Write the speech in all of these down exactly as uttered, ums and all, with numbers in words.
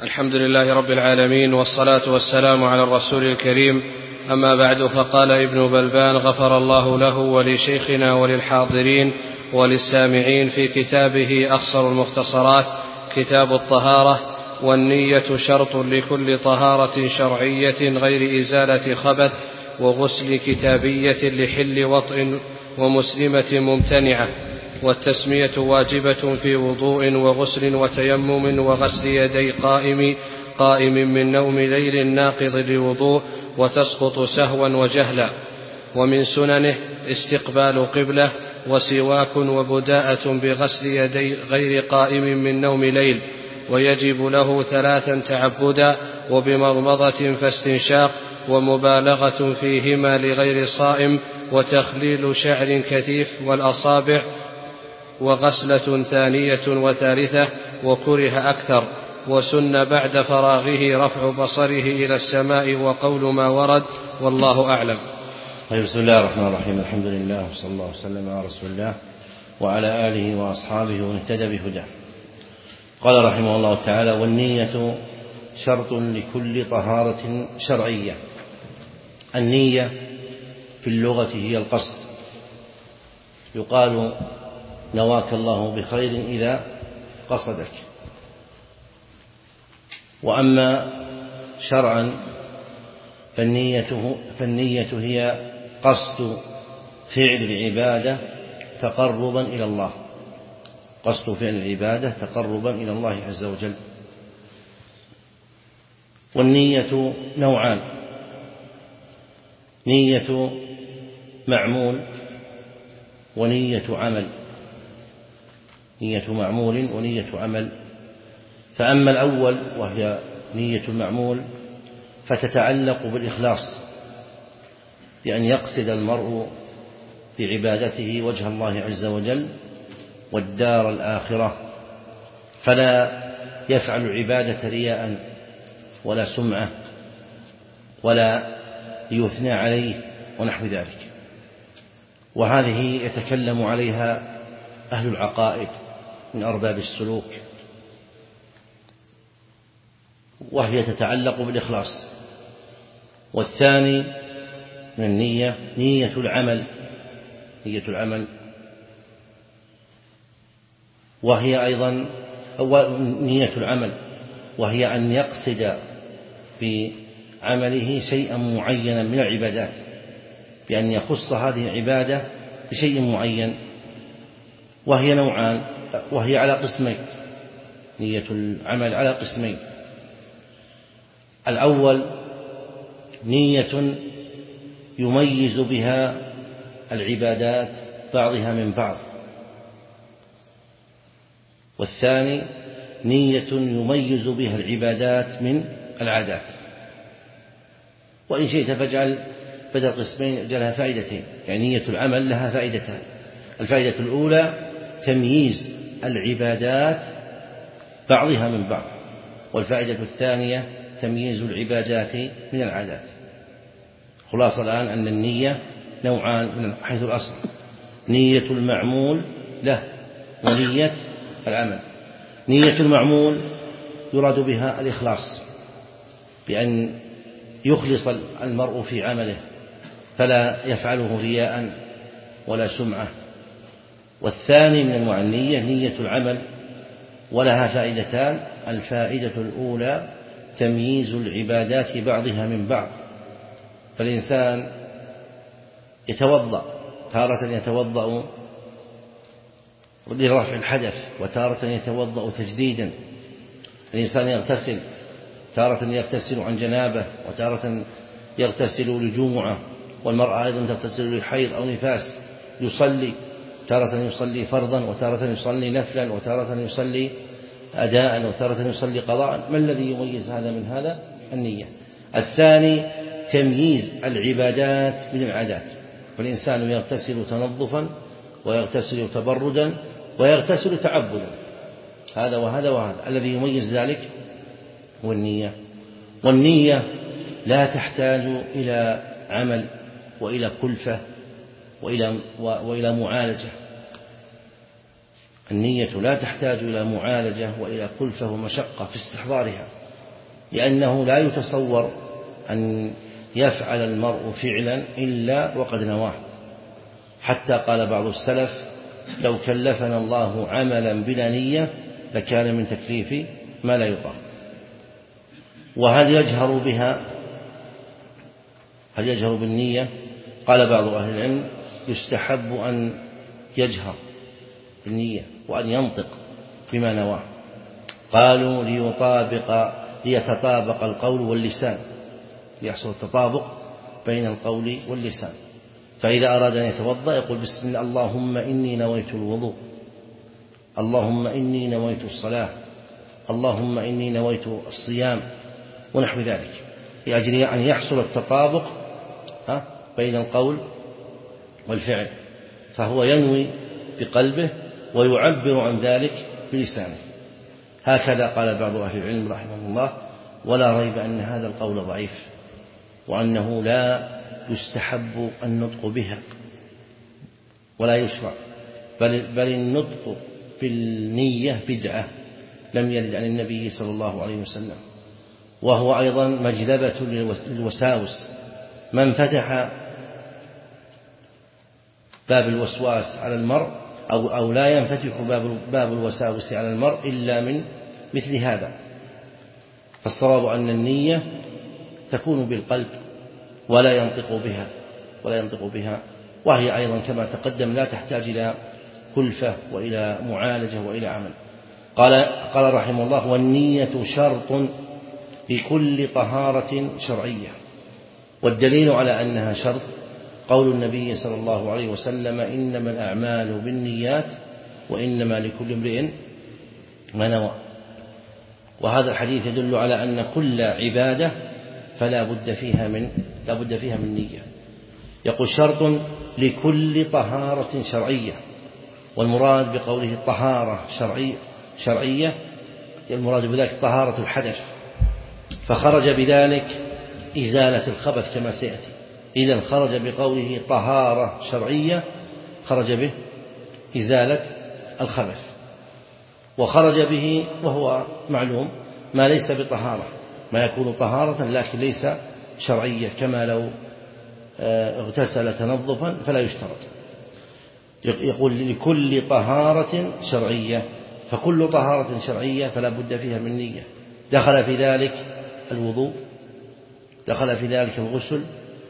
الحمد لله رب العالمين، والصلاة والسلام على الرسول الكريم. أما بعد، فقال ابن بلبان غفر الله له ولشيخنا وللحاضرين وللسامعين في كتابه أخصر المختصرات كتاب الطهارة: والنية شرط لكل طهارة شرعية غير إزالة خبث، وغسل كتابية لحل وطء، ومسلمة ممتنعة، والتسمية واجبة في وضوء وغسل وتيمم وغسل يدي قائم قائم من نوم ليل ناقض لوضوء، وتسقط سهوا وجهلا. ومن سننه استقبال قبلة، وسواك، وبداءة بغسل يدي غير قائم من نوم ليل، ويجب له ثلاثا تعبدا، وبمضمضة فاستنشاق، ومبالغة فيهما لغير صائم، وتخليل شعر كثيف والأصابع، وغسلة ثانية وثالثة، وكره أكثر. وسن بعد فراغه رفع بصره إلى السماء وقول ما ورد، والله أعلم. طيب، بسم الله الرحمن الرحيم. الحمد لله، وصلى الله وسلم على رسول الله وعلى آله وأصحابه ومن اهتدى بهداه. قال رحمه الله تعالى: والنية شرط لكل طهارة شرعية. النية في اللغة هي القصد، يقال نواك الله بخير إذا قصدك. وأما شرعا فالنية, فالنية هي قصد فعل العبادة تقربا إلى الله، قصد فعل العبادة تقربا إلى الله عز وجل. والنية نوعان: نية معمول ونية عمل. نية معمول ونية عمل. فأما الأول وهي نية المعمول فتتعلق بالإخلاص، بأن يقصد المرء بعبادته وجه الله عز وجل والدار الآخرة، فلا يفعل العبادة رياء ولا سمعة ولا يثنى عليه ونحو ذلك. وهذه يتكلم عليها أهل العقائد من أرباب السلوك، وهي تتعلق بالإخلاص. والثاني من النية نية العمل، نية العمل وهي أيضا نية العمل وهي أن يقصد بعمله شيئا معينا من العبادات، بأن يخص هذه العبادة بشيء معين. وهي نوعان، وهي على قسمين. نية العمل على قسمين: الأول نية يميز بها العبادات بعضها من بعض، والثاني نية يميز بها العبادات من العادات. وإن شئت فاجعل بدل قسمين اجعلها فائدتين، يعني نية العمل لها فائدتان: الفائدة الأولى تمييز العبادات بعضها من بعض، والفائدة الثانية تمييز العبادات من العادات. خلاصة الآن أن النية نوعان من حيث الأصل: نية المعمول له ونية العمل. نية المعمول يراد بها الإخلاص، بأن يخلص المرء في عمله فلا يفعله رياء ولا سمعة. والثاني من أنواع النية نية العمل، ولها فائدتان: الفائدة الأولى تمييز العبادات بعضها من بعض، فالإنسان يتوضأ، تارة يتوضأ لرفع الحدث، وتارة يتوضأ تجديدا. الإنسان يغتسل، تارة يغتسل عن جنابه، وتارة يغتسل لجمعة، والمرأة أيضا تغتسل لحيض أو نفاس. يصلي، تارة يصلي فرضا، وتارة يصلي نفلا، وتارة يصلي أداء، وتارة يصلي قضاء. ما الذي يميز هذا من هذا؟ النية. الثاني تمييز العبادات من العادات، فالإنسان يغتسل تنظفا، ويغتسل تبردا، ويغتسل تعبدا، هذا وهذا وهذا. الذي يميز ذلك هو النية. والنية لا تحتاج إلى عمل وإلى كلفة وإلى, وإلى معالجة. النية لا تحتاج إلى معالجة وإلى كلفة ومشقة في استحضارها، لأنه لا يتصور أن يفعل المرء فعلا إلا وقد نواه، حتى قال بعض السلف: لو كلفنا الله عملا بلا نية لكان من تكليف ما لا يطاق. وهل يجهر بها؟ هل يجهر بالنية؟ قال بعض أهل العلم: يستحب أن يجهر بالنية وأن ينطق بما نواه. قالوا: ليطابق ليتطابق القول واللسان، ليحصل التطابق بين القول واللسان. فإذا أراد أن يتوضأ يقول: بسم الله، اللهم إني نويت الوضوء، اللهم إني نويت الصلاة، اللهم إني نويت الصيام، ونحو ذلك، لأجل أن يحصل التطابق بين القول والفعل. فهو ينوي بقلبه ويعبر عن ذلك بلسانه. هكذا قال بعض أهل العلم رحمه الله، ولا ريب أن هذا القول ضعيف، وأنه لا يستحب النطق بها ولا يشرع، بل, بل النطق بالنية بدعة لم يرد عن النبي صلى الله عليه وسلم، وهو أيضا مجلبة للوساوس. من فتح باب الوسواس على المرء أو, أو لا ينفتح باب, باب الوساوس على المرء إلا من مثل هذا. فالصواب أن النية تكون بالقلب ولا ينطق بها ولا ينطق بها وهي أيضا كما تقدم لا تحتاج إلى كلفة وإلى معالجة وإلى عمل. قال, قال رحمه الله: والنية شرط لكل طهارة شرعية. والدليل على أنها شرط قول النبي صلى الله عليه وسلم: إنما الأعمال بالنيات وإنما لكل امرئ ما نوى. وهذا الحديث يدل على أن كل عبادة فلا بد فيها من لا بد فيها من نية. يقول: شرط لكل طهارة شرعية. والمراد بقوله طهارة شرعية شرعية المراد بذلك طهارة الحدث، فخرج بذلك إزالة الخبث كما سيأتي. إذن خرج بقوله طهارة شرعية خرج به إزالة الخبث، وخرج به وهو معلوم ما ليس بطهارة، ما يكون طهارة لكن ليس شرعية، كما لو اغتسل تنظفا فلا يشترط. يقول: لكل طهارة شرعية، فكل طهارة شرعية فلا بد فيها من نية. دخل في ذلك الوضوء، دخل في ذلك الغسل،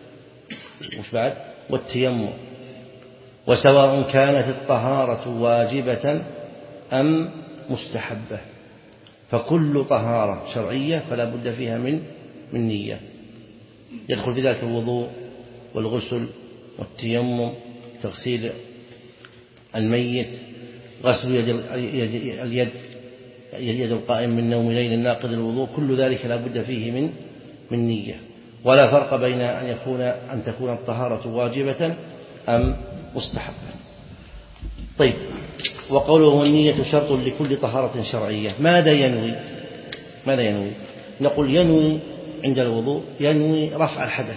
وش بعد؟ والتيمم. وسواء كانت الطهارة واجبة أم مستحبة، فكل طهارة شرعية فلا بد فيها من من نية. يدخل في ذلك الوضوء والغسل والتيمم، تغسيل الميت، غسل يد اليد اليد القائم من نوم ليل الناقض الوضوء، كل ذلك لا بد فيه من من نية. ولا فرق بين أن يكون أن تكون الطهارة واجبة أم مستحبة. طيب، وقوله النية شرط لكل طهارة شرعية، ماذا ينوي؟ ماذا ينوي؟ نقول: ينوي عند الوضوء ينوي رفع الحدث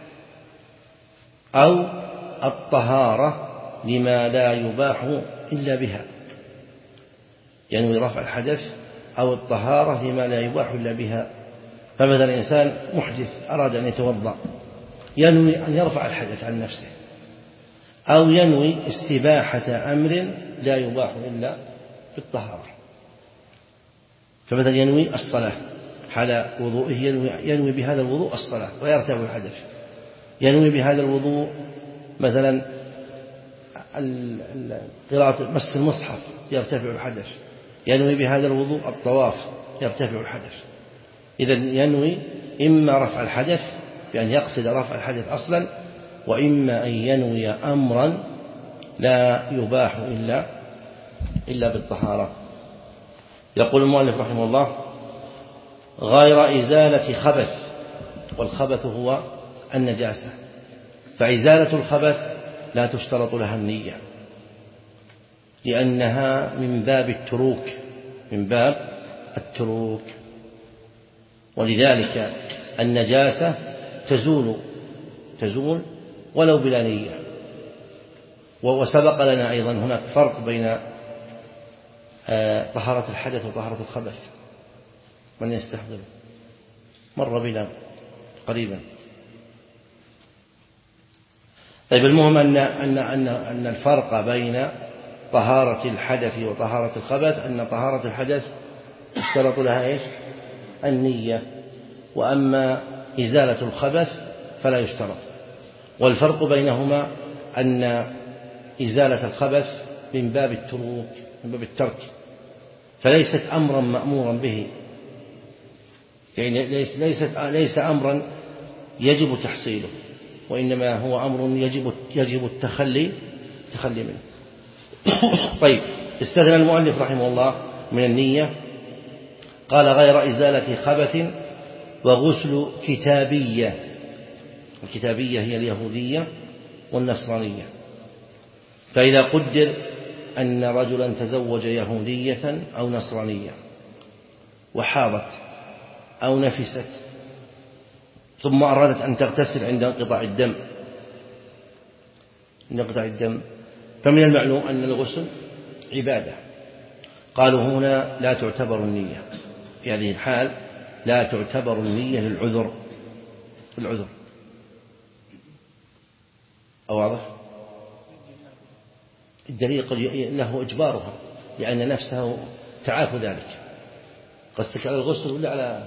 أو الطهارة لما لا يباح إلا بها. ينوي رفع الحدث أو الطهارة لما لا يباح إلا بها. فمثلا إنسان محدث أراد أن يتوضأ، ينوي أن يرفع الحدث عن نفسه، أو ينوي استباحة أمر لا يباح إلا بالطهارة. فمثلا ينوي الصلاة حال وضوئه، ينوي, ينوي بهذا الوضوء الصلاة ويرتفع الحدث. ينوي بهذا الوضوء مثلا قراءة مس المصحف يرتفع الحدث. ينوي بهذا الوضوء الطواف يرتفع الحدث. إذن ينوي إما رفع الحدث بأن يقصد رفع الحدث أصلا، وإما أن ينوي أمرا لا يباح إلا إلا بالطهارة. يقول المؤلف رحمه الله: غير إزالة خبث، والخبث هو النجاسة، فإزالة الخبث لا تشترط لها النية، لأنها من باب التروك من باب التروك ولذلك النجاسة تزول تزول ولو بلا نية. وسبق لنا أيضا هناك فرق بين طهارة الحدث وطهارة الخبث. من يستحضر؟ مر بنا قريبا. طيب المهم أن أن أن أن الفرق بين طهارة الحدث وطهارة الخبث أن طهارة الحدث يشترط لها إيش؟ النية، وأما إزالة الخبث فلا يشترط. والفرق بينهما أن إزالة الخبث من باب التروك، من باب الترك، فليست أمرا مأمورا به، يعني ليست ليس أمرا يجب تحصيله، وإنما هو أمر يجب يجب التخلي التخلي منه. طيب استثنى المؤلف رحمه الله من النية، قال غير إزالة خبث وغسل كتابية. الكتابية هي اليهودية والنصرانية. فإذا قدر أن رجلا تزوج يهودية أو نصرانية وحاضت أو نفست ثم أرادت أن تغتسل عند انقطاع الدم عند انقطاع الدم فمن المعلوم أن الغسل عبادة. قالوا هنا لا تعتبر النية، في هذه الحال لا تعتبر النية للعذر العذر أو واضح؟ الدليل قد له إجبارها لأن نفسه تعاف ذلك. قصدك على الغسل ولا على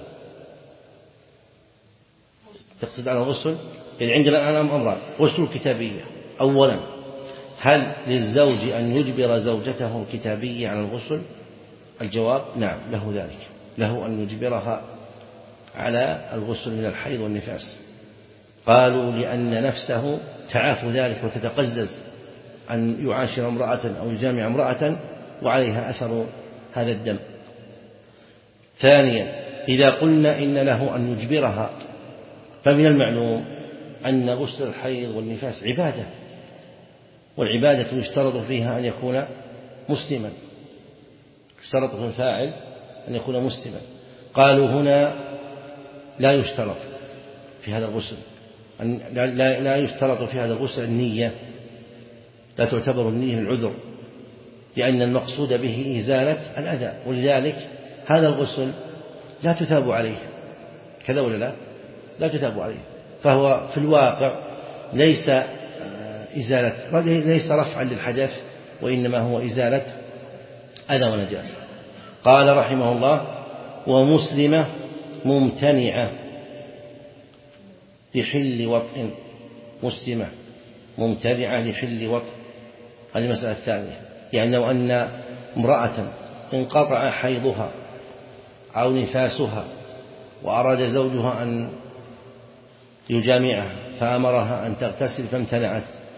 تقصد على الغسل؟ يعني عندنا الآن أمران: غسل الكتابية. أولا، هل للزوج أن يجبر زوجته الكتابية على الغسل؟ الجواب نعم، له ذلك، له أن يجبرها على الغسل من الحيض والنفاس. قالوا لأن نفسه تعاف ذلك وتتقزز أن يعاشر امرأة أو يجامع امرأة وعليها أثر هذا الدم. ثانيا، إذا قلنا إن له أن يجبرها فمن المعلوم أن غسل الحيض والنفاس عبادة، والعبادة يشترط فيها أن يكون مسلما، يشترط في الفاعل أن يكون مسلما. قالوا هنا لا يشترط في هذا الغسل، لا يشترط في هذا الغسل النية، لا تعتبر النية العذر، لأن المقصود به إزالة الأذى، ولذلك هذا الغسل لا تثاب عليه، كذا ولا لا؟ لا تثاب عليه، فهو في الواقع ليس إزالة، ليس رفعا للحدث، وإنما هو إزالة أذى ونجاسة. قال رحمه الله: ومسلمة ممتنعة لحل وطء. مسلمة ممتنعة لحل وطء، هذه المسألة الثانية، يعني لو أن امرأة انقطع حيضها أو نفاسها وأراد زوجها أن يجامعها فأمرها أن تغتسل فامتنعت،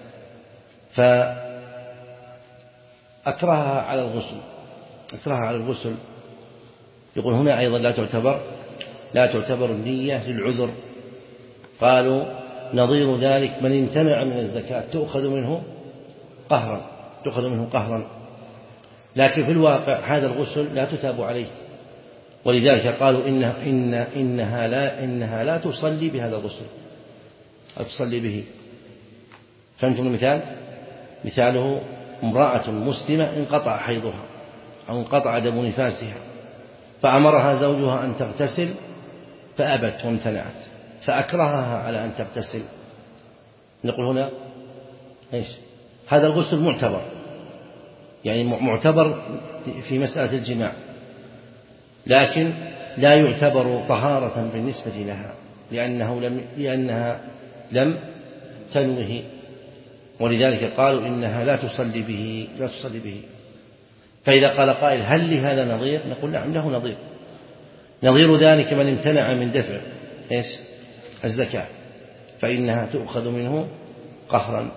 فأكرهها على الغسل أكرهها على الغسل يقول هنا أيضا لا تعتبر لا تعتبر النية للعذر. قالوا نظير ذلك من امتنع من الزكاة تؤخذ منه قهرا تؤخذ منه قهرا لكن في الواقع هذا الغسل لا تثاب عليه، ولذلك قالوا إن إن إنها لا إنها لا تصلي بهذا الغسل، لا تصلي به. فهمتم المثال؟ مثاله امرأة مسلمة انقطع حيضها أو انقطع دم نفاسها فأمرها زوجها أن تغتسل فأبت وامتنعت فأكرهها على أن تغتسل، نقول هنا إيش؟ هذا الغسل معتبر، يعني معتبر في مسألة الجماع، لكن لا يعتبر طهارة بالنسبة لها لأنه لم لأنها لم تنوه، ولذلك قالوا إنها لا تصلي به لا تصلي به. فإذا قال قائل هل لهذا نظير؟ نقول نعم له نظير. نظير ذلك من امتنع من دفع إيش؟ الزكاة فإنها تؤخذ منه قهرا.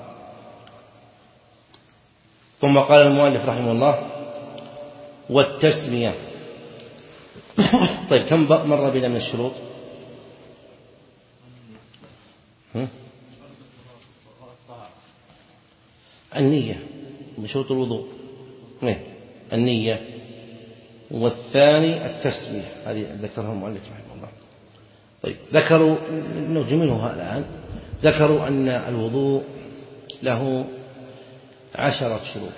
ثم قال المؤلف رحمه الله: والتسمية. طيب كم مر بنا من الشروط؟ النية من شروط الوضوء، النية، والثاني التسمية، هذه ذكرها المؤلف رحمه الله. طيب ذكروا نجملها الآن، ذكروا أن الوضوء له عشرة شروط.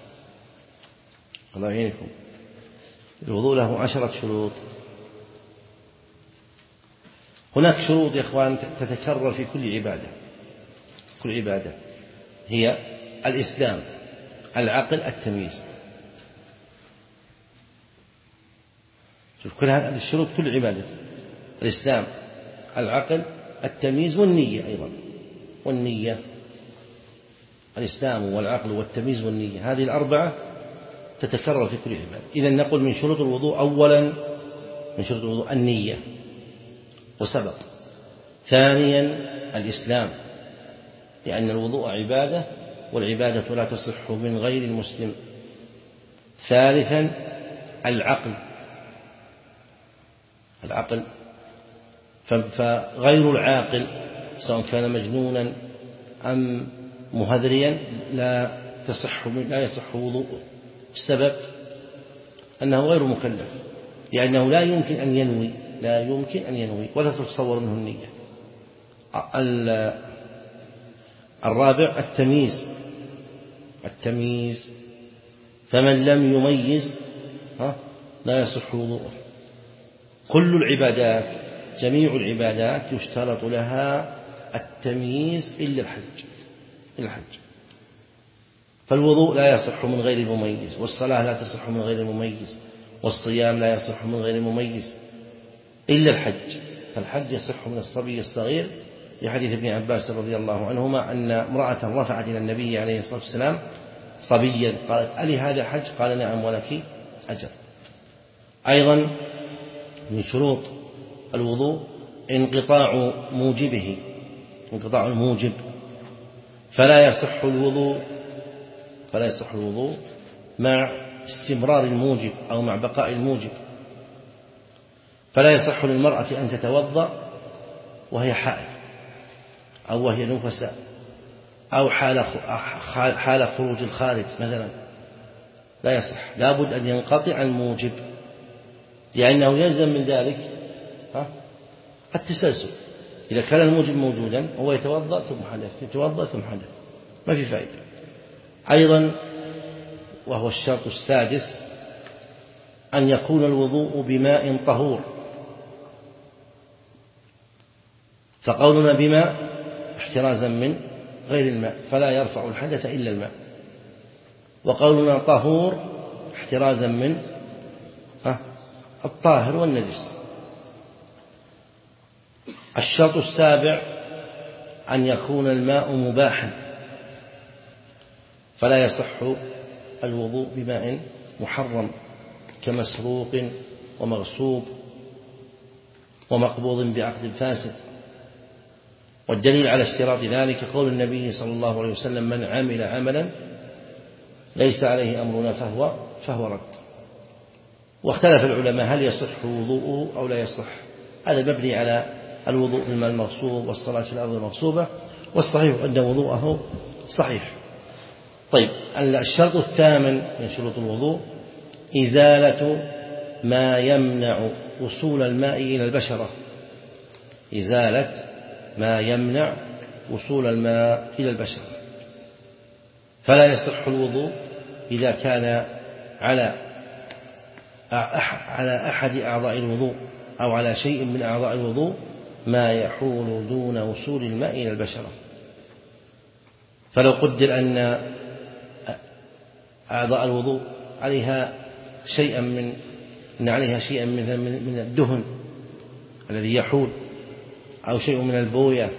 الله يعينكم، الوضوء له عشرة شروط. هناك شروط يا إخوان تتكرر في كل عبادة، كل عبادة هي الإسلام، العقل، التمييز. شوف كل هذه الشروط كل عبادة: الإسلام، العقل، التمييز، والنية أيضا، والنية. الإسلام والعقل والتمييز والنية، هذه الأربعة تتكرر في كل عبادة. إذن نقول من شروط الوضوء أولا، من شروط الوضوء النية وسبق. ثانيا الإسلام، لأن الوضوء عبادة والعبادة لا تصح من غير المسلم. ثالثا العقل، العقل فغير العاقل سواء كان مجنونا أم مهذريا لا تصح لا يصح وضوءه. السبب أنه غير مكلف، لأنه لا يمكن أن ينوي، لا يمكن أن ينوي ولا تتصور منه النية. الرابع التمييز، التمييز فمن لم يميز لا يصح وضوءه. كل العبادات، جميع العبادات يشترط لها التمييز إلا الحج، إلا الحج. فالوضوء لا يصح من غير المميز، والصلاة لا تصح من غير المميز، والصيام لا يصح من غير المميز إلا الحج. فالحج يصح من الصبي الصغير، لحديث ابن عباس رضي الله عنهما أن امرأة رفعت إلى النبي عليه الصلاة والسلام صبيا قالت: ألي هذا حج؟ قال: نعم ولك أجر. أيضا من شروط الوضوء انقطاع موجبه، انقطاع الموجب، فلا يصح الوضوء فلا يصح الوضوء مع استمرار الموجب أو مع بقاء الموجب. فلا يصح للمرأة أن تتوضأ وهي حائض أو وهي نفساء أو حال حال خروج الخارج مثلا، لا يصح، لابد أن ينقطع الموجب، لأنه يلزم من ذلك التسلسل. إذا كان الموجب موجودا هو يتوضأ ثم حدث، يتوضأ ثم حدث، ما في فائدة. أيضا وهو الشرط السادس أن يكون الوضوء بماء طهور. فقولنا بماء احترازا من غير الماء، فلا يرفع الحدث إلا الماء. وقولنا طهور احترازا من الطاهر والنجس. الشرط السابع أن يكون الماء مباحا، فلا يصح الوضوء بماء محرم كمسروق ومغصوب ومقبوض بعقد فاسد. والدليل على اشتراط ذلك قول النبي صلى الله عليه وسلم: من عمل عملا ليس عليه أمرنا فهو فهو رد. واختلف العلماء هل يصح وضوءه أو لا يصح. هذا مبني على الوضوء بالماء المغصوب والصلاة في الأرض المغصوبة، والصحيح أن وضوءه صحيح. طيب، الشرط الثامن من شروط الوضوء إزالة ما يمنع وصول الماء إلى البشرة، إزالة ما يمنع وصول الماء إلى البشرة. فلا يصح الوضوء إذا كان على على أحد أعضاء الوضوء أو على شيء من أعضاء الوضوء ما يحول دون وصول الماء إلى البشرة. فلو قدر أن أعضاء الوضوء عليها شيئا من أن عليها شيئا من من الدهن الذي يحول أو شيء من البوية،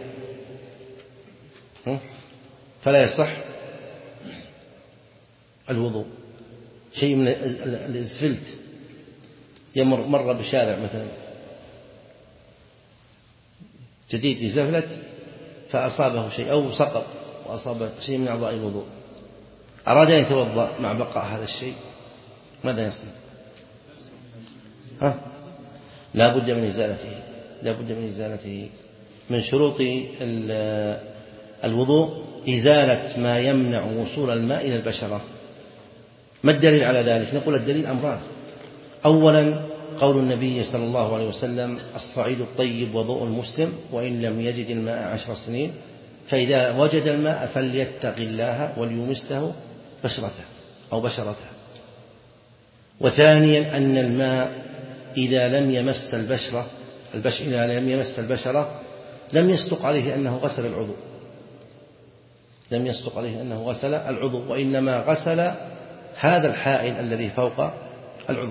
فلا يصح الوضوء. شيء من الإسفلت يمر مر بشارع مثلا جديد يزفلت فأصابه شيء أو سقط وأصاب شيء من أعضاء الوضوء، أراد أن يتوضأ مع بقاء هذا الشيء، ماذا يصنع؟ ها؟ لا بد من إزالته، لا بد من إزالته. من شروط الوضوء إزالة ما يمنع وصول الماء إلى البشرة. ما الدليل على ذلك؟ نقول الدليل أمران. أولا قول النبي صلى الله عليه وسلم: الصعيد الطيب وضوء المسلم وإن لم يجد الماء عشر سنين، فإذا وجد الماء فليتق الله وليمسه بشرته أو بشرته. وثانيا أن الماء إذا لم يمس البشرة البشر إذا لم يمس البشرة لم يصدق عليه أنه غسل العضو، لم يصدق عليه أنه غسل العضو، وإنما غسل هذا الحائل الذي فوق العضو.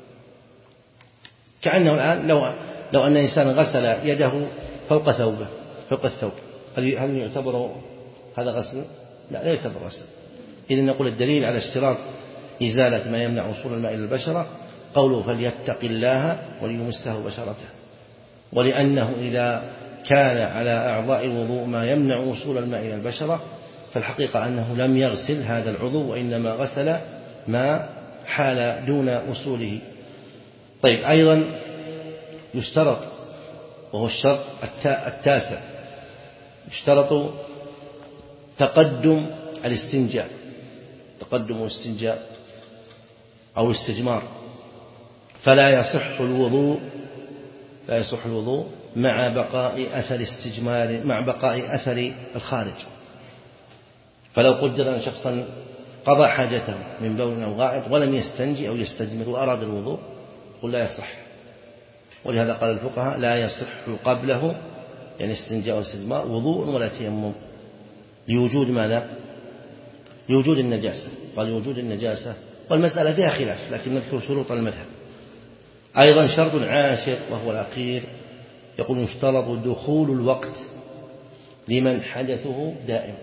كأنه الآن لو لو أن إنسان غسل يده فوق ثوبه فوق الثوب، هل هل يعتبر هذا غسل؟ لا، لا يعتبر غسل. إذا نقول الدليل على اشتراط إزالة ما يمنع وصول الماء إلى البشرة قوله فليتق الله وليمسه بشرته، ولأنه إذا كان على أعضاء الوضوء ما يمنع وصول الماء إلى البشرة فالحقيقة أنه لم يغسل هذا العضو، وإنما غسل ما حال دون وصوله. طيب، أيضا يشترط، وهو الشرط التاسع، يشترط تقدم الاستنجاء، تقدم الاستنجاء أو الاستجمار، فلا يصح الوضوء لا يصح الوضوء مع بقاء أثر استجمار مع بقاء أثر الخارج. فلو قدر أن شخصا قضى حاجته من بول أو غائط ولم يستنجي أو يستجمر وأراد الوضوء قل لا يصح. ولهذا قال الفقهاء لا يصح قبله يعني استنجاء واستجمار وضوء ولا تيمم، لوجود ماذا؟ لوجود النجاسة، قال لوجود النجاسة، والمسألة فيها خلاف لكن نذكر شروط المذهب. أيضا شرط عاشر وهو الأخير، يقول يشترط دخول الوقت لمن حدثه دائم.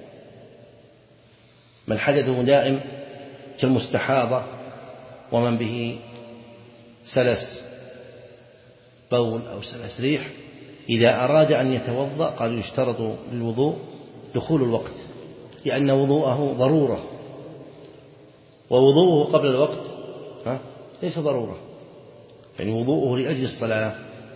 من حدثه دائم كالمستحاضة ومن به سلس بول أو سلس ريح، إذا أراد أن يتوضأ قالوا يشترط للوضوء دخول الوقت، لأن وضوءه ضرورة، ووضوءه قبل الوقت ليس ضرورة، يعني وضوءه لأجل الصلاة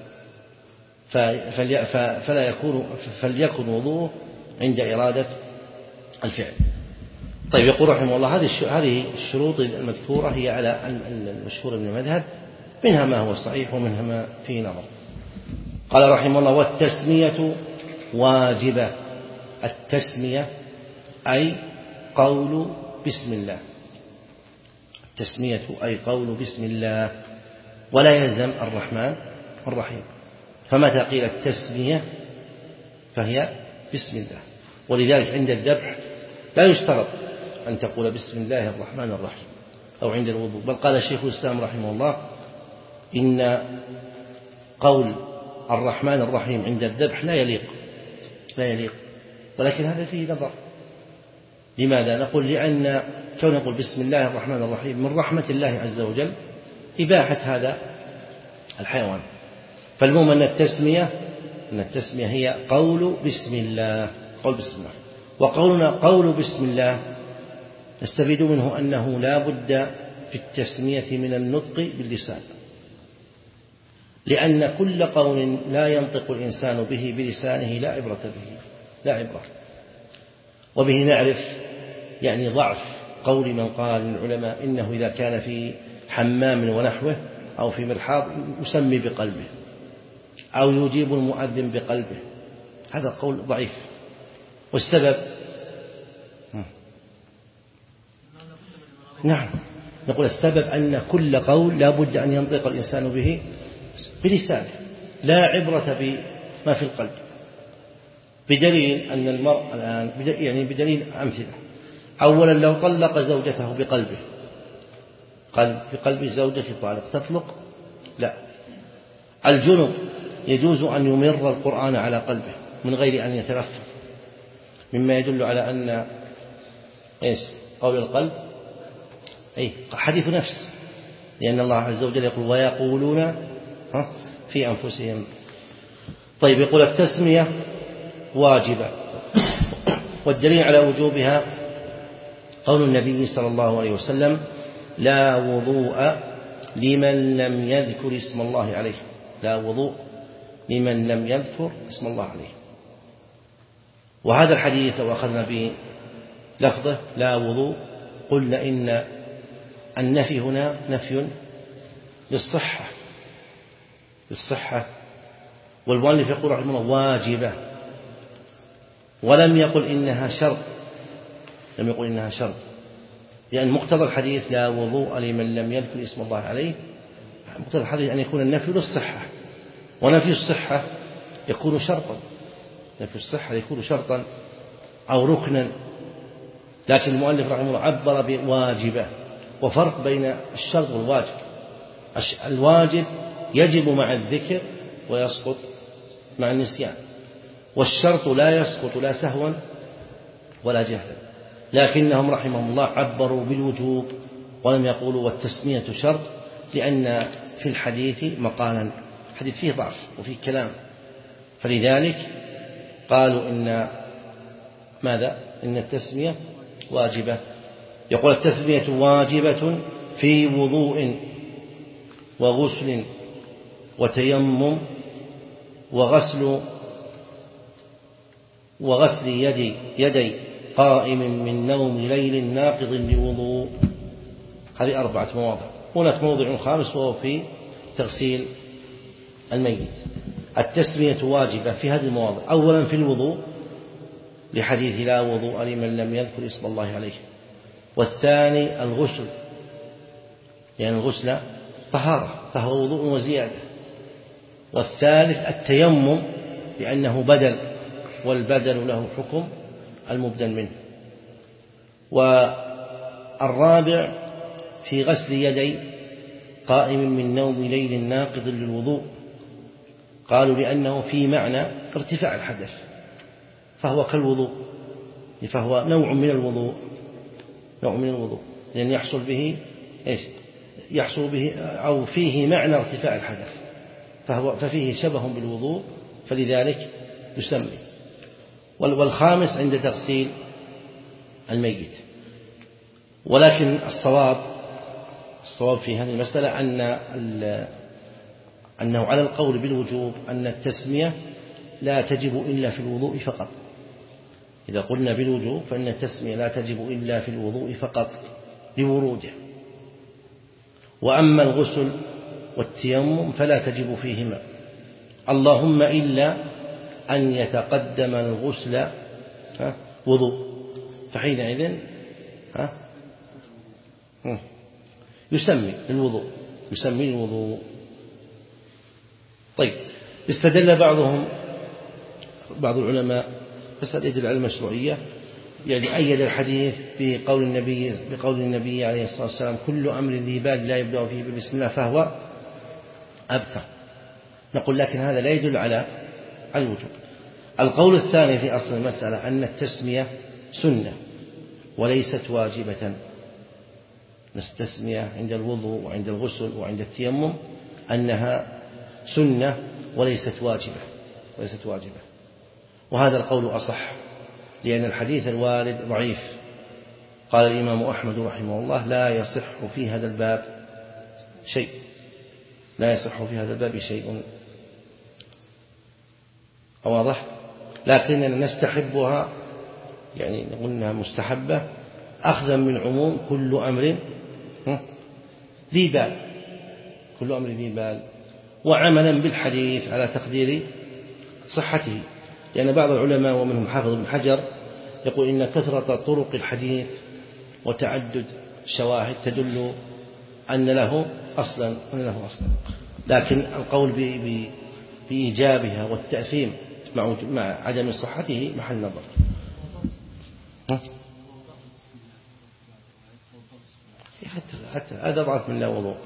فلا يكون فليكن وضوءه عند إرادة الفعل. طيب، يقول رحمه الله هذه الشروط المذكورة هي على المشهور من المذهب، منها ما هو صحيح ومنها ما فيه نظر. قال رحمه الله والتسمية واجبة. التسمية أي قول بسم الله، التسمية أي قول بسم الله، ولا يلزم الرحمن الرحيم، فمتى قيل التسمية فهي بسم الله. ولذلك عند الذبح لا يشترط أن تقول بسم الله الرحمن الرحيم أو عند الوضوء، بل قال الشيخ الإسلام رحمه الله إن قول الرحمن الرحيم عند الذبح لا يليق لا يليق ولكن هذا فيه نظر. لماذا؟ نقول لأن كون نقول بسم الله الرحمن الرحيم من رحمة الله عز وجل إباحة هذا الحيوان، فالمهم أن التسمية أن التسمية هي قول بسم الله، قول بسم الله. وقولنا قول بسم الله نستفيد منه أنه لا بد في التسمية من النطق باللسان، لأن كل قول لا ينطق الإنسان به بلسانه لا عبرة به لا عبرة. وبه نعرف يعني ضعف قول من قال من العلماء إنه إذا كان في حمام ونحوه أو في مرحاض يسمي بقلبه أو يجيب المؤذن بقلبه، هذا قول ضعيف. والسبب نعم نقول السبب أن كل قول لا بد أن ينطق الإنسان به بلسانه، لا عبرة بما في القلب، بدليل أن المرء الآن يعني بدليل أمثلة. أولا لو طلق زوجته بقلبه، قال بقلب زوجتي طالق، تطلق؟ لا. الجنب يجوز أن يمر القرآن على قلبه من غير أن يتلفظ، مما يدل على أن إيش قول القلب أي حديث نفس، لأن الله عز وجل يقول ويقولون في أنفسهم. طيب، يقول التسمية واجبة، والدليل على وجوبها قول النبي صلى الله عليه وسلم لا وضوء لمن لم يذكر اسم الله عليه، لا وضوء لمن لم يذكر اسم الله عليه. وهذا الحديث لو أخذنا بلفظه لا وضوء قلنا إن النفي هنا نفي للصحة للصحة والمؤلف يقول رحمه الله واجبة، ولم يقل إنها شرط، لم يقل إنها شرط، لأن مقتضى الحديث لا وضوء لمن لم يذكر اسم الله عليه، مقتضى الحديث أن يكون النفي للصحة ونفي الصحة يكون شرطا، نفي الصحة يكون شرطا أو ركنا، لكن المؤلف رحمه الله عبر بواجبة، وفرق بين الشرط والواجب. الواجب يجب مع الذكر ويسقط مع النسيان، والشرط لا يسقط لا سهوا ولا جهلا، لكنهم رحمهم الله عبروا بالوجوب ولم يقولوا والتسمية شرط، لأن في الحديث مقالا، الحديث فيه ضعف وفيه كلام، فلذلك قالوا إن ماذا؟ إن التسمية واجبة. يقول التسمية واجبة في وضوء وغسل وتيمم وغسل وغسل يدي يدي قائم من نوم ليل ناقض لوضوء. هذه أربعة مواضع. هناك موضع خامس وهو في تغسيل الميت. التسمية واجبة في هذه المواضع، أولا في الوضوء لحديث لا وضوء لمن لم يذكر اسم الله عليه، والثاني الغسل لأن يعني الغسل طهارة فهو وضوء وزيادة، والثالث التيمم لأنه بدل والبدل له حكم المبدل منه، والرابع في غسل يدي قائم من نوم ليل ناقض للوضوء، قالوا لأنه في معنى ارتفاع الحدث فهو كالوضوء، فهو نوع من الوضوء نوع من الوضوء لأن يحصل به إيش؟ يحصل به أو فيه معنى ارتفاع الحدث، فهو ففيه شبه بالوضوء فلذلك يسمي. والخامس عند تغسيل الميت. ولكن الصواب الصواب في هذه المسألة أن أنه على القول بالوجوب أن التسمية لا تجب إلا في الوضوء فقط. إذا قلنا بالوجوب فإن التسمية لا تجب إلا في الوضوء فقط لوروده، وأما الغسل والتيمم فلا تجب فيهما، اللهم إلا أن يتقدم الغسل وضوء، فحينئذ يسمي الوضوء يسمي الوضوء. طيب، استدل بعضهم بعض العلماء مسألة يدل على المشروعية، يعني أيد الحديث بقول النبي بقول النبي عليه الصلاة والسلام كل أمر ذي بال لا يبدأ فيه بسم الله فهو أبتر. نقول لكن هذا لا يدل على الوجوب. القول الثاني في أصل المسألة أن التسمية سنة وليست واجبة. التسمية عند الوضوء وعند الغسل وعند التيمم أنها سنة وليست واجبة وليست واجبة وهذا القول أصح، لأن الحديث الوارد ضعيف. قال الإمام أحمد رحمه الله لا يصح في هذا الباب شيء لا يصح في هذا الباب شيء واضح، لكننا نستحبها، يعني نقول إنها مستحبة أخذا من عموم كل أمر ذي بال كل أمر ذي بال وعملا بالحديث على تقدير صحته، لأن بعض العلماء ومنهم حافظ بن حجر يقول إن كثرة طرق الحديث وتعدد الشواهد تدل أن له أصلا أن له أصلا لكن القول بإيجابها والتأثيم مع عدم صحته محل نظر. حتى حتى هذا ضعف من لا وضوء.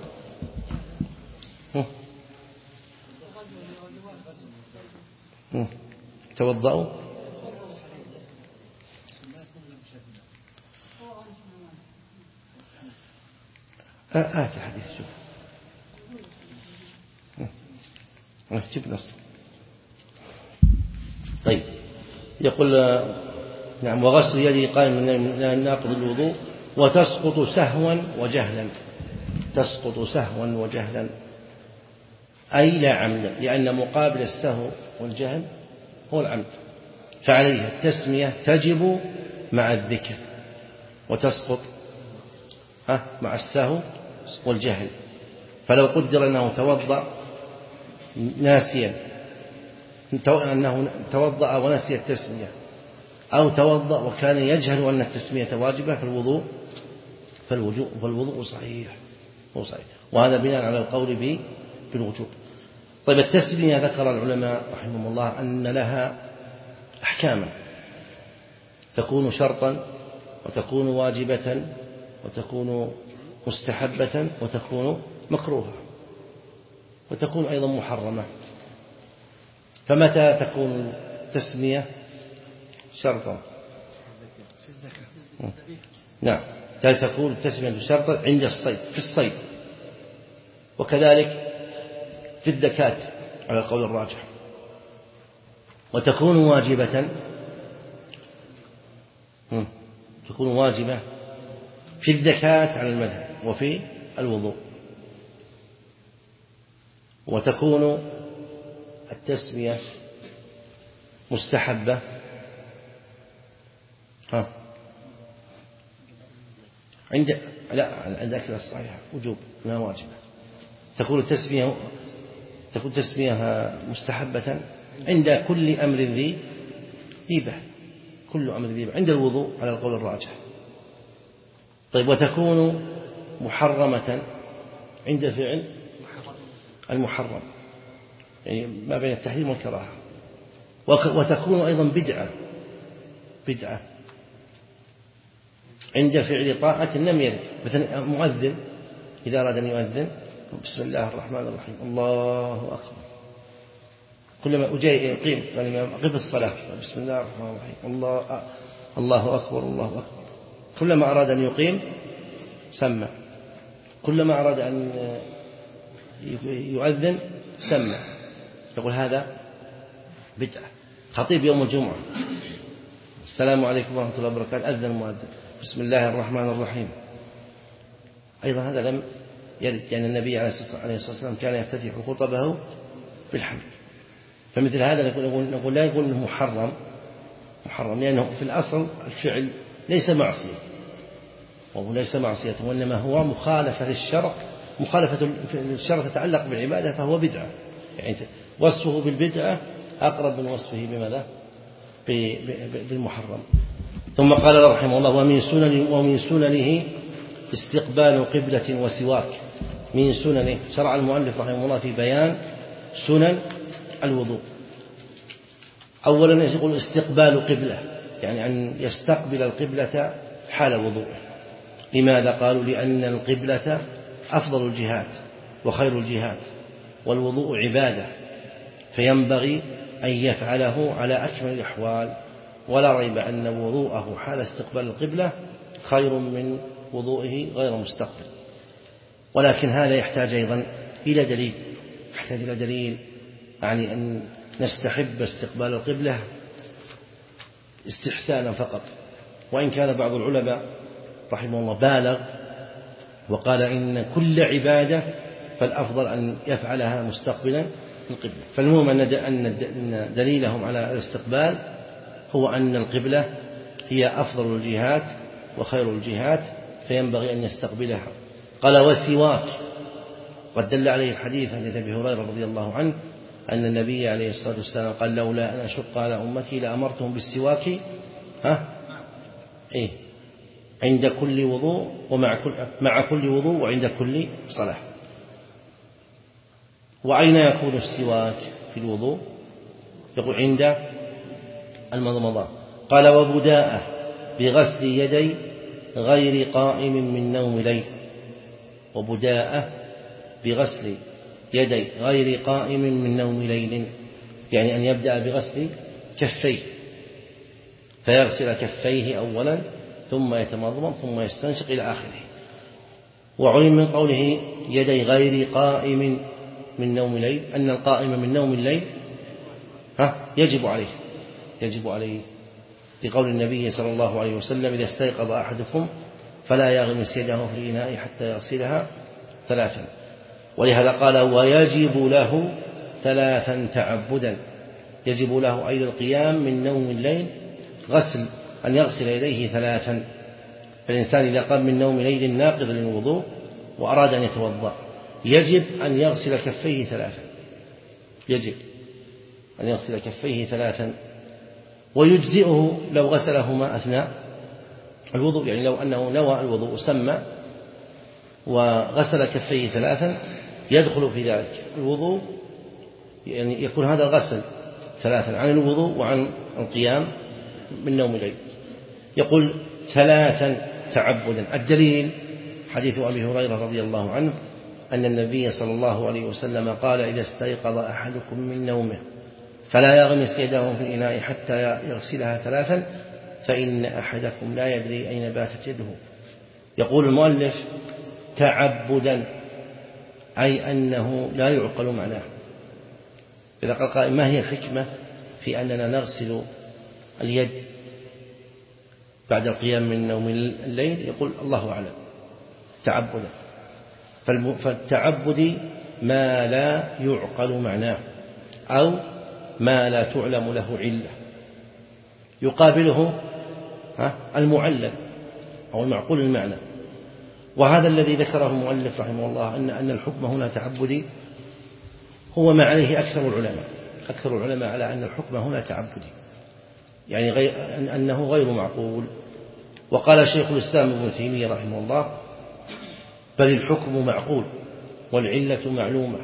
توضأوا آت الحديث شوف جيب نص. طيب، يقول نعم وغسل يدي قائم من ناقض الوضوء وتسقط سهوا وجهلا تسقط سهوا وجهلا أي لا عمدا، لأن مقابل السهو والجهل هو العمد، فعليها التسمية تجب مع الذكر وتسقط مع السهو والجهل. فلو قدر أنه توضأ ناسيا أنه توضأ ونسي التسمية أو توضأ وكان يجهل أن التسمية واجبة فالوضوء فالوضوء صحيح هو صحيح، وهذا بناء على القول بالوجوب. طيب التسمية ذكر العلماء رحمهم الله أن لها أحكاما، تكون شرطا وتكون واجبة وتكون مستحبة وتكون مكروهة وتكون أيضا محرمة. فمتى تكون التسمية شرطا؟ نعم، تكون التسمية شرطا عند الصيد، في الصيد، وكذلك في الزكاة على القول الراجح، وتكون واجبة تكون واجبة في الزكاة على المذهب وفي الوضوء، وتكون التسمية مستحبة ها عند لا عند أكل الصحيح وجوب لا واجبة. تكون التسمية تكون تسمية مستحبة عند كل أمر ذي هيبة، كل أمر ذي عند الوضوء على القول الراجح. طيب وتكون محرمة عند فعل المحرم، يعني ما بين التحريم والكراهة. وتكون أيضا بدعة بدعة عند فعل طاعة لم يرد، مثلا مؤذن إذا أراد أن يؤذن بسم الله الرحمن الرحيم الله أكبر، كلما أجي يقيم يعني أقيم الصلاة بسم الله الرحمن الرحيم الله الله أكبر الله أكبر، كلما أراد أن يقيم سمع، كلما أراد أن يؤذن سمع. يقول هذا بدعة. خطيب يوم الجمعة السلام عليكم ورحمة الله وبركاته، أذن المؤذن بسم الله الرحمن الرحيم، أيضا هذا لم يرد، يعني النبي عليه الصلاة والسلام كان يفتتح خطبه بالحمد. فمثل هذا نقول, نقول لا يقول أنه محرم محرم لأنه في الأصل الفعل ليس معصية، وهو ليس معصية وإنما هو مخالفة للشرع، مخالفة الشرع تتعلق بالعبادة فهو بدعة، يعني وصفه بالبدعة أقرب من وصفه بماذا؟ بالمحرم. ثم قال رحمه الله ومن سنن ومن سننه استقبال قبلة وسواك. من سننه شرع المؤلف رحمه الله في بيان سنن الوضوء. أولا يقول استقبال قبلة، يعني أن يستقبل القبلة حال وضوءه. لماذا؟ قالوا لأن القبلة أفضل الجهات وخير الجهات، والوضوء عبادة، فينبغي أن يفعله على أكمل الأحوال، ولا ريب أن وضوءه حال استقبال القبلة خير من وضوءه غير مستقبل. ولكن هذا يحتاج أيضا إلى دليل، يحتاج إلى دليل، يعني أن نستحب استقبال القبلة استحسانا فقط. وإن كان بعض العلماء رحمه الله بالغ وقال إن كل عبادة فالأفضل أن يفعلها مستقبلا القبلة. فالمهم أن دليلهم على الاستقبال هو أن القبلة هي أفضل الجهات وخير الجهات، فينبغي أن يستقبلها. قال وسواك، قد دل عليه الحديث عن أبي هريرة رضي الله عنه أن النبي عليه الصلاة والسلام قال لولا أن أشق على أمتي لأمرتهم بالسواك ها إيه عند كل وضوء ومع كل مع كل وضوء وعند كل صلاة. وأين يكون السواك في الوضوء؟ يقول عند المضمضة. قال وبداءة بغسل يدي غير قائم من نوم ليل. وبداءة بغسل يدي غير قائم من نوم ليل، يعني أن يبدأ بغسل كفيه، فيغسل كفيه أولا ثم يتمضمض ثم يستنشق إلى آخره. وعلم من قوله يدي غير قائم من نوم ليل أن القائم من نوم الليل ها يجب عليه يجب عليه لقول النبي صلى الله عليه وسلم إذا استيقظ أحدكم فلا يغمس يده في الإناء حتى يغسلها ثلاثا. ولهذا قال ويجب له ثلاثا تعبدا، يجب له أي القيام من نوم الليل غسل أن يغسل يديه ثلاثا. فالإنسان إذا قام من نوم ليل ناقض للوضوء وأراد أن يتوضأ يجب أن يغسل كفيه ثلاثا، يجب أن يغسل كفيه ثلاثا. ويجزئه لو غسلهما أثناء الوضوء، يعني لو أنه نوى الوضوء سمى وغسل كفيه ثلاثا يدخل في ذلك الوضوء يعني يكون هذا الغسل ثلاثا عن الوضوء وعن القيام من نوم الليل. يقول ثلاثا تعبدا. الدليل حديث أبي هريرة رضي الله عنه أن النبي صلى الله عليه وسلم قال: إذا استيقظ أحدكم من نومه فلا يغمس يده في الإناء حتى يغسلها ثلاثا فإن أحدكم لا يدري أين باتت يده. يقول المؤلف تعبدا، أي أنه لا يعقل معناه. إذا قال قائل: ما هي الحكمة في أننا نغسل اليد بعد القيام من نوم الليل؟ يقول: الله أعلم. تعبدا، فالتعبد ما لا يعقل معناه أو ما لا تعلم له علة، يقابله المعلل أو المعقول المعنى. وهذا الذي ذكره المؤلف رحمه الله أن أن الحكم هنا تعبدي هو ما عليه أكثر العلماء أكثر العلماء على أن الحكم هنا تعبدي، يعني غير أنه غير معقول. وقال شيخ الإسلام ابن تيمية رحمه الله: بل الحكم معقول والعلة معلومة،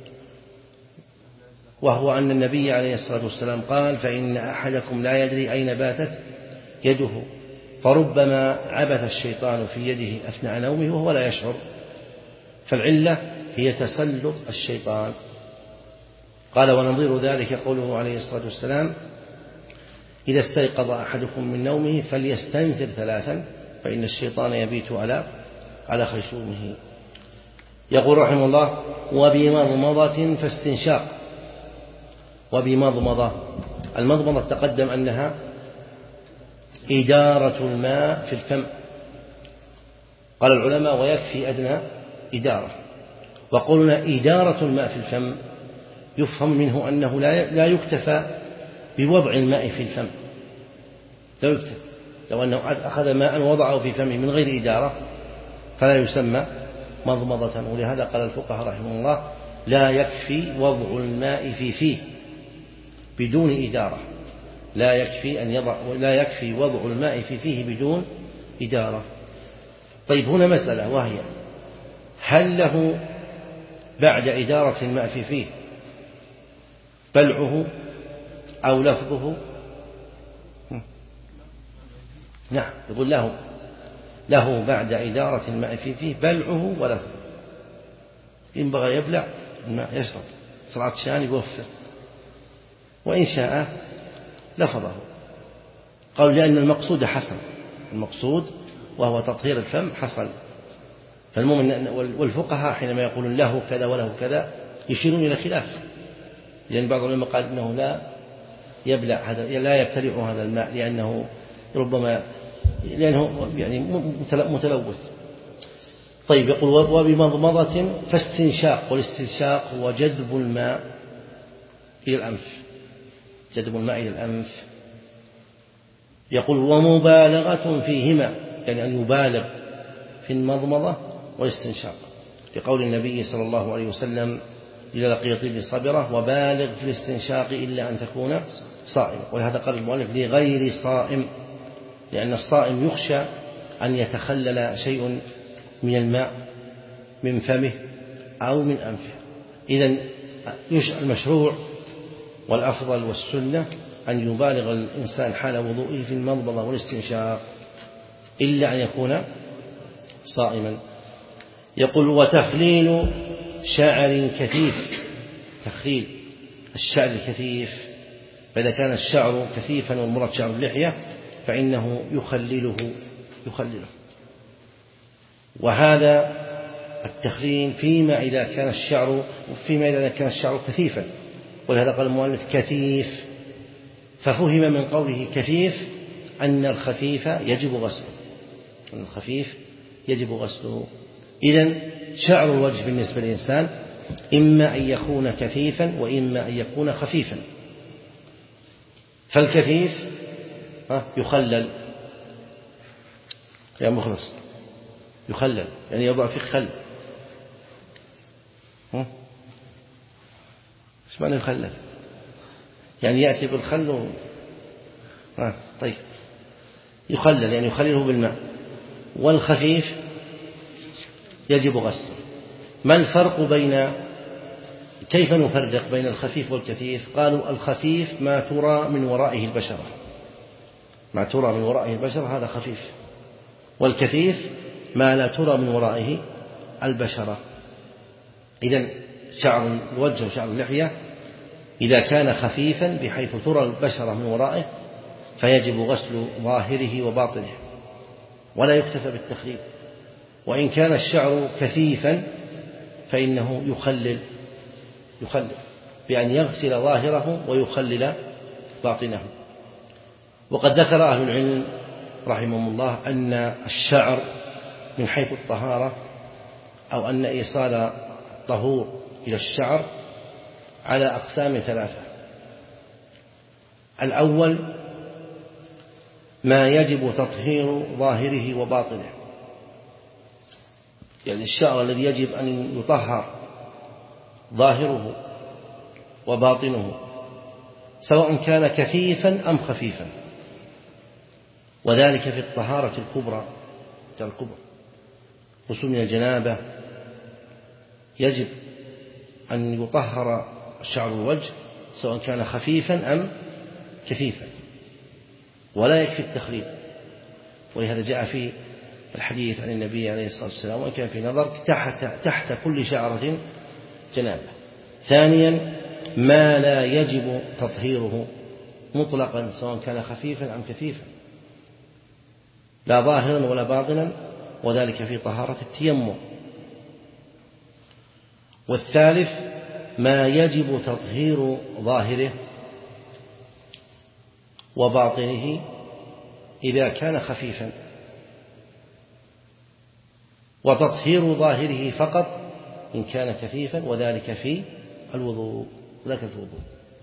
وهو أن النبي عليه الصلاة والسلام قال: فإن أحدكم لا يدري أين باتت يده، فربما عبث الشيطان في يده أثناء نومه وهو لا يشعر، فالعلة هي تسلط الشيطان. قال: ونظير ذلك قوله عليه الصلاة والسلام: إذا استيقظ أحدكم من نومه فليستنثر ثلاثا فإن الشيطان يبيت على على خيشومه. يقول رحمه الله: وبمضمضة فاستنشاق. وبمضمضة، المضمضة تقدم أنها إدارة الماء في الفم. قال العلماء: ويكفي أدنى إدارة. وقولنا إدارة الماء في الفم يفهم منه أنه لا يكتفى بوضع الماء في الفم، لا يكتفى. لو أنه أخذ ماء وضعه في فمه من غير إدارة فلا يسمى مضمضة. ولهذا قال الفقهاء رحمه الله: لا يكفي وضع الماء في فيه بدون إدارة، لا يكفي أن يضع لا يكفي وضع الماء في فيه بدون إدارة. طيب، هنا مسألة، وهي: هل له بعد إدارة الماء في فيه بلعه أو لفظه؟ نعم، يقول له له بعد إدارة الماء في فيه بلعه ولفظه. إن بغى يبلع الماء يشرب صلاة شان يوفر، وإن شاء لفظه. قالوا لأن المقصود حصل، المقصود وهو تطهير الفم حصل. فالمؤمن والفقهاء حينما يقولون له كذا وله كذا يشيرون إلى خلاف، لأن بعض العلماء قال إنه لا يبلع هذا لا يبتلع هذا الماء لأنه ربما لأنه يعني متلوث. طيب، يقول: وبمضمضة فاستنشاق. والاستنشاق هو جذب الماء إلى الأنف، جذب الماء إلى الأنف. يقول: ومبالغة فيهما، يعني أن يبالغ في المضمضة والاستنشاق، لقول النبي صلى الله عليه وسلم للقيط بن صبرة: وبالغ في الاستنشاق إلا أن تكون صائما. ولهذا قال المؤلف: لغير صائم، لأن الصائم يخشى أن يتخلل شيء من الماء من فمه أو من أنفه. إذن المشروع والأفضل والسنة أن يبالغ الإنسان حال وضوئه في المضمضة والاستنشاق إلا أن يكون صائما. يقول: وتخليل شعر كثيف. تخليل الشعر الكثيف، فإذا كان الشعر كثيفا والمراد شعر اللحية فإنه يخلله يخلله وهذا التخليل فيما إذا كان الشعر فيما إذا كان الشعر كثيفا. ولهذا قال المؤلف: كثيف، ففهم من قوله كثيف أن الخفيف يجب غسله، أن الخفيف يجب غسله. إذن شعر الوجه بالنسبة للإنسان إما أن يكون كثيفا وإما أن يكون خفيفا. فالكثيف يخلل يا مخلص، يخلل يعني يضع في خل. ايش معنى يخلل؟ يعني يأتي بالخل و... آه طيب، يخلل يعني يخلله بالماء. والخفيف يجب غسله. ما الفرق بين كيف نفرق بين الخفيف والكثيف؟ قالوا الخفيف ما ترى من ورائه البشرة، ما ترى من ورائه البشرة هذا خفيف، والكثيف ما لا ترى من ورائه البشرة. إذن شعر الوجه وشعر اللحية إذا كان خفيفا بحيث ترى البشرة من ورائه فيجب غسل ظاهره وباطنه ولا يكتفى بالتخليل، وإن كان الشعر كثيفا فإنه يخلل يخلل بأن يغسل ظاهره ويخلل باطنه. وقد ذكر أهل العلم رحمهم الله أن الشعر من حيث الطهارة أو أن إيصال الطهور إلى الشعر على أقسام ثلاثة. الأول ما يجب تطهير ظاهره وباطنه، يعني الشعر الذي يجب أن يطهر ظاهره وباطنه سواء كان كثيفا أم خفيفا، وذلك في الطهارة الكبرى الكبرى غسل من الجنابة يجب أن يطهر شعر الوجه سواء كان خفيفا أم كثيفا، ولا يكفي التخليل، ولهذا جاء في الحديث عن النبي عليه الصلاة والسلام وإن كان في نظر تحت, تحت كل شعرة جنابة. ثانيا ما لا يجب تطهيره مطلقا سواء كان خفيفا أم كثيفا لا ظاهرا ولا باطنا، وذلك في طهارة التيمم. والثالث ما يجب تطهير ظاهره وباطنه إذا كان خفيفا، وتطهير ظاهره فقط إن كان كثيفا، وذلك في الوضوء ذلك في الوضوء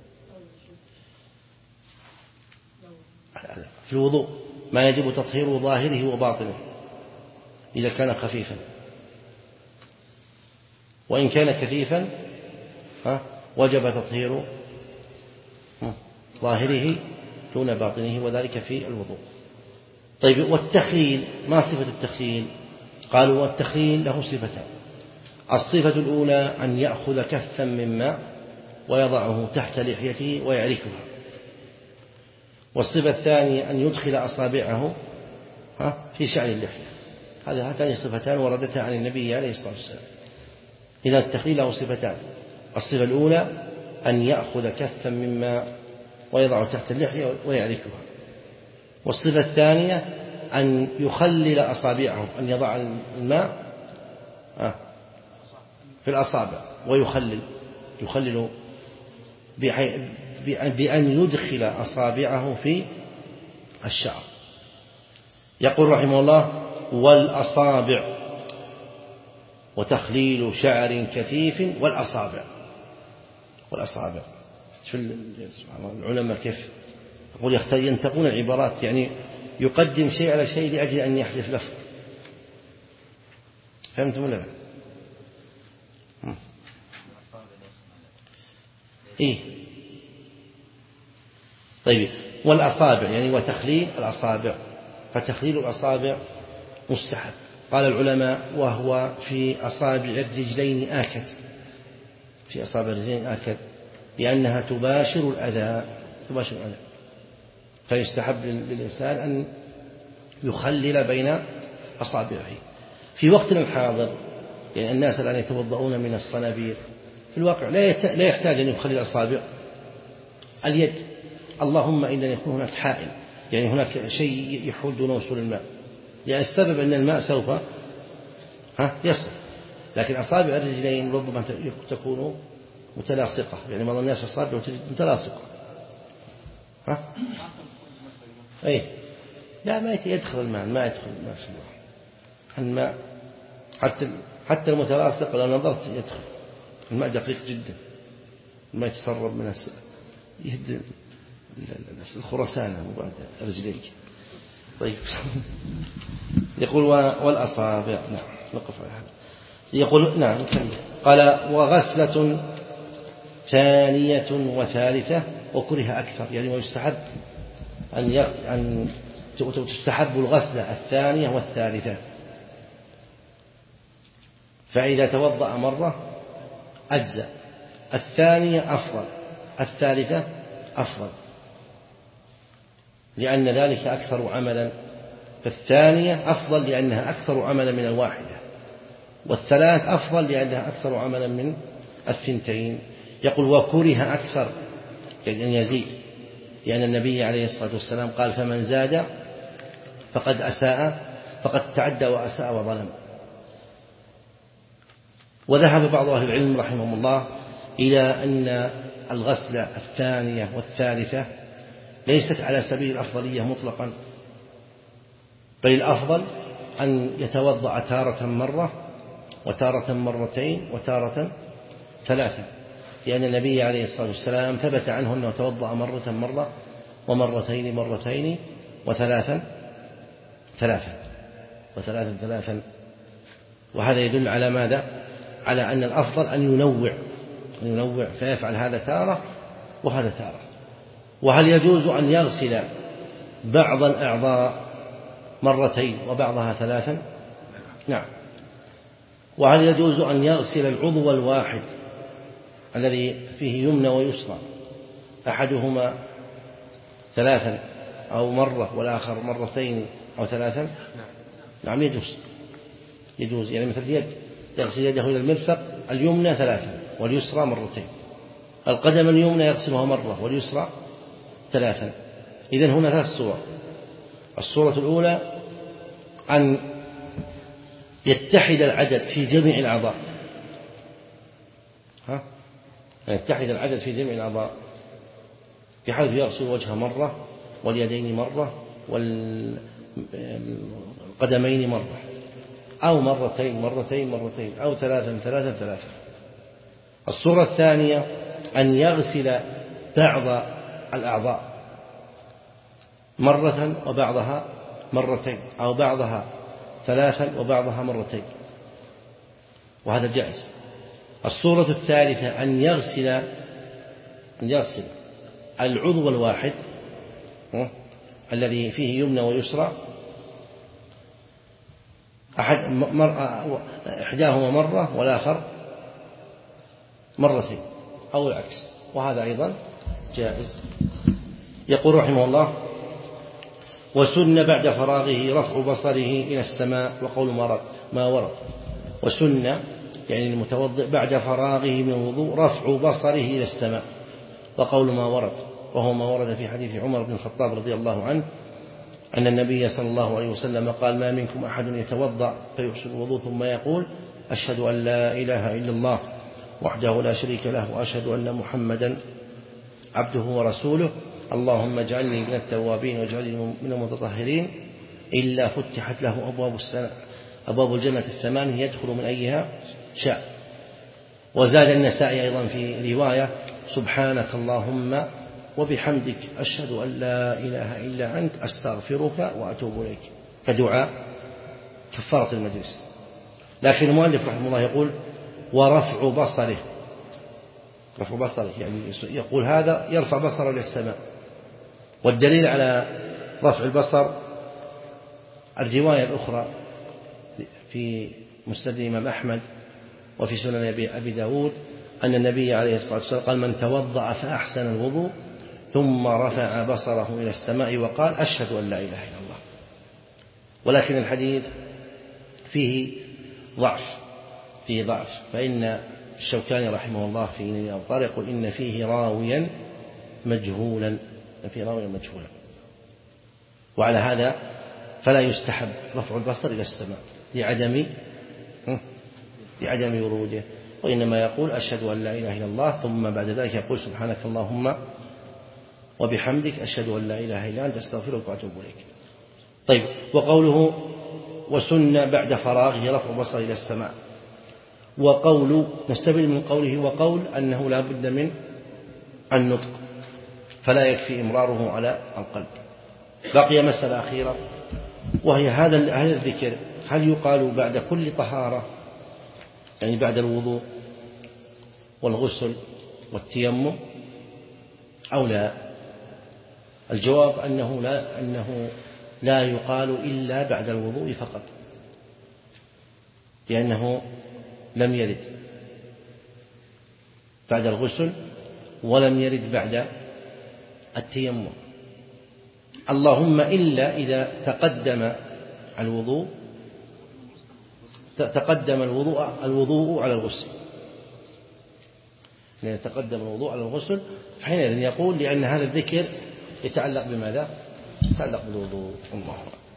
في الوضوء ما يجب تطهير ظاهره وباطنه إذا كان خفيفا، وإن كان كثيفا وجب تطهير ظاهره دون باطنه، وذلك في الوضوء. طيب والتخليل ما صفة التخليل؟ قالوا والتخليل له صفتان. الصفة الأولى أن يأخذ كفا من ماء ويضعه تحت لحيته ويعركها، والصفة الثانية أن يدخل أصابعه في شعر اللحية. هذه هاتان صفتان وردتا عن النبي عليه الصلاة والسلام. إذا التخليل له صفتان، الصفة الأولى أن يأخذ كفا من ماء ويضعه تحت اللحية ويعركها، والصفة الثانية أن يخلل أصابعه، أن يضع الماء في الأصابع ويخلل يخلل بأن يدخل أصابعه في الشعر. يقول رحمه الله والأصابع، وتخليل شعر كثيف والأصابع. والأصابع العلماء كيف يقول ينتقون العبارات، يعني يقدم شيء على شيء لأجل أن يحذف لفظ. فهمتم ولا لا؟ إيه طيب والأصابع يعني وتخليل الأصابع، فتخليل الأصابع مستحب. قال العلماء وهو في أصابع الرجلين آكد، في أصابع الرجلين آكد لأنها تباشر الأذى تباشر الأذى فيستحب للإنسان أن يخلل بين أصابعه. في وقتنا الحاضر يعني الناس الآن يتوضؤون من الصنابير، في الواقع لا يحتاج أن يخلل الأصابع، اليد اللهم إلا أن يكون هناك حائل، يعني هناك شيء يحول دون وصول الماء، يعني السبب أن الماء سوف يصل، لكن أصابع الرجلين ربما تكون متلاصقة، يعني بعض الناس أصابع متلاصقة ها أي لا ما يدخل الماء، ما يدخل الماء الماء حتى حتى المتلاصق لو نظرت يدخل الماء، دقيق جدا، الماء يتسرب من يهد الخرسانة وبعد رجليك. طيب يقول والأصابع، نعم نقف على هذا. يقول نعم قال وغسلة ثانية وثالثة وكره أكثر، يعني ويستحب أن أن تستحب الغسلة الثانية والثالثة، فإذا توضأ مرة أجزأ، الثانية أفضل، الثالثة أفضل، لأن ذلك أكثر عملا. فالثانية أفضل لأنها أكثر عملا من الواحدة، والثلاث أفضل لأنها أكثر عملا من الثنتين. يقول وكره أكثر يعني أن يزيد، لأن النبي عليه الصلاة والسلام قال فمن زاد فقد أساء، فقد تعدى وأساء وظلم. وذهب بعض أهل العلم رحمهم الله إلى أن الغسل الثانية والثالثة ليست على سبيل الأفضلية مطلقا، بل الأفضل أن يتوضأ تارة مرة وتارة مرتين وتارة ثلاثة، لأن النبي عليه الصلاة والسلام ثبت عنه أنه توضأ مرة مرة ومرتين مرتين وثلاثا ثلاثا وثلاثا ثلاثا. وهذا يدل على ماذا؟ على أن الأفضل أن ينوع أن ينوع فيفعل هذا تارة وهذا تارة. وهل يجوز أن يغسل بعض الأعضاء مرتين وبعضها ثلاثا؟ نعم. وهل يجوز أن يغسل العضو الواحد الذي فيه يمنى ويسرى أحدهما ثلاثا أو مرة والآخر مرتين أو ثلاثا؟ نعم يجوز، يجوز. يعني مثل اليد يغسل يده إلى المرفق اليمنى ثلاثا واليسرى مرتين، القدم اليمنى يغسلها مرة واليسرى ثلاثا. إذن هنا ثلاث صور. الصورة الأولى أن يتحد العدد في جميع الأعضاء، ها؟ يتحد العدد في جميع الأعضاء بحيث يغسل وجهه مرة واليدين مرة والقدمين مرة، أو مرتين مرتين مرتين، أو ثلاثا ثلاثا ثلاثا. الصورة الثانية أن يغسل بعض الأعضاء مرة وبعضها مرتين، أو بعضها ثلاثا وبعضها مرتين، وهذا جائز. الصورة الثالثة أن يغسل أن يغسل العضو الواحد الذي فيه يمنى ويسرى أحد مرة إحداهما مرة والآخر مرتين أو العكس، وهذا أيضا جائز. يقول رحمه الله وسن بعد فراغه رفع بصره إلى السماء وقول ما ورد. وسن يعني المتوضئ بعد فراغه من الوضوء رفع بصره إلى السماء وقول ما ورد، وهو ما ورد في حديث عمر بن الخطاب رضي الله عنه أن النبي صلى الله عليه وسلم قال ما منكم أحد يتوضأ فيحسن الوضوء ثم يقول أشهد أن لا إله إلا الله وحده لا شريك له وأشهد أن محمدا عبده ورسوله اللهم اجعلني من التوابين واجعلني من المتطهرين إلا فتحت له أبواب السنة أبواب الجنة الثمانية يدخل من أيها شاء. وزاد النسائي أيضا في رواية سبحانك اللهم وبحمدك أشهد أن لا إله إلا أنت أستغفرك وأتوب إليك كدعاء كفارة المجلس. لكن المؤلف رحمه الله يقول ورفع بصره، رفع بصره يعني يقول هذا يرفع بصره إلى السماء. والدليل على رفع البصر الرواية الأخرى في مسند الإمام أحمد وفي سنن أبي داود أن النبي عليه الصلاة والسلام قال من توضأ فأحسن الوضوء ثم رفع بصره إلى السماء وقال أشهد أن لا إله إلا الله. ولكن الحديث فيه ضعف فيه ضعف فإن الشوكاني رحمه الله في نيل الأوطار يقول إن فيه راويا مجهولا إن فيه راويا مجهولا. وعلى هذا فلا يستحب رفع البصر إلى السماء لعدم لعدم وروده، وإنما يقول أشهد أن لا إله إلا الله ثم بعد ذلك يقول سبحانك اللهم وبحمدك أشهد أن لا إله إلا أنت أستغفرك وأتوب إليك. طيب وقوله وسن بعد فراغه رفع البصر إلى السماء، وقول نستبين من قوله وقول أنه لا بد من النطق فلا يكفي إمراره على القلب. بقي مسألة أخيرة وهي هذا هذا الذكر هل يقال بعد كل طهارة يعني بعد الوضوء والغسل والتيمم أو لا؟ الجواب أنه لا أنه لا يقال إلا بعد الوضوء فقط، لأنه لم يرد بعد الغسل ولم يرد بعد التيمم، اللهم إلا إذا تقدم الوضوء تقدم الوضوء الوضوء على الغسل، إذا تقدم الوضوء على الغسل فحينئذ يقول لأن هذا الذكر يتعلق بماذا؟ يتعلق بالوضوء. الله